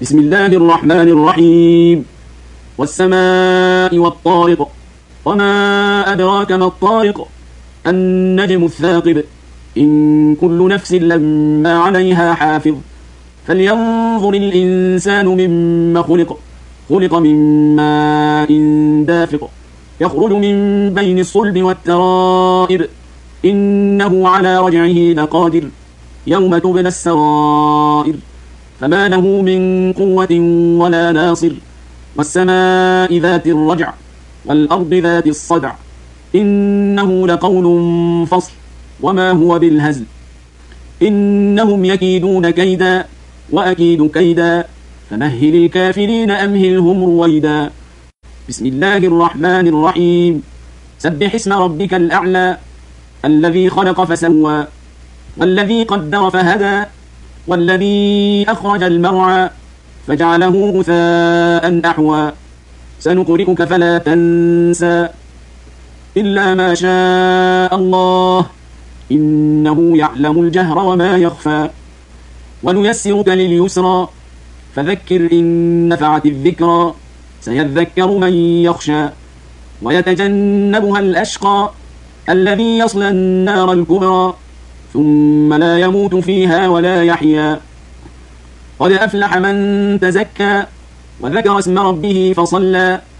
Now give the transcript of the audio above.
بسم الله الرحمن الرحيم والسماء والطارق وما أدراك ما الطارق النجم الثاقب إن كل نفس لما عليها حافظ فلينظر الإنسان مما خلق من ماء دافق يخرج من بين الصلب والترائب إنه على رجعه لقادر يوم تبلى السرائر فما له من قوة ولا ناصر والسماء ذات الرجع والأرض ذات الصدع إنه لقول فصل وما هو بالهزل إنهم يكيدون كيدا وأكيد كيدا فمهل الكافرين أمهلهم رويدا بسم الله الرحمن الرحيم سبح اسم ربك الأعلى الذي خلق فسوى والذي قدر فهدى والذي أخرج المرعى فجعله غثاء أحوى سنقرئك فلا تنسى إلا ما شاء الله إنه يعلم الجهر وما يخفى ونيسرك لليسرى فذكر إن نفعت الذكرى سيذكر من يخشى ويتجنبها الأشقى الذي يصلى النار الكبرى ثم لا يموت فيها ولا يحيا قد أفلح من تزكى وذكر اسم ربه فصلى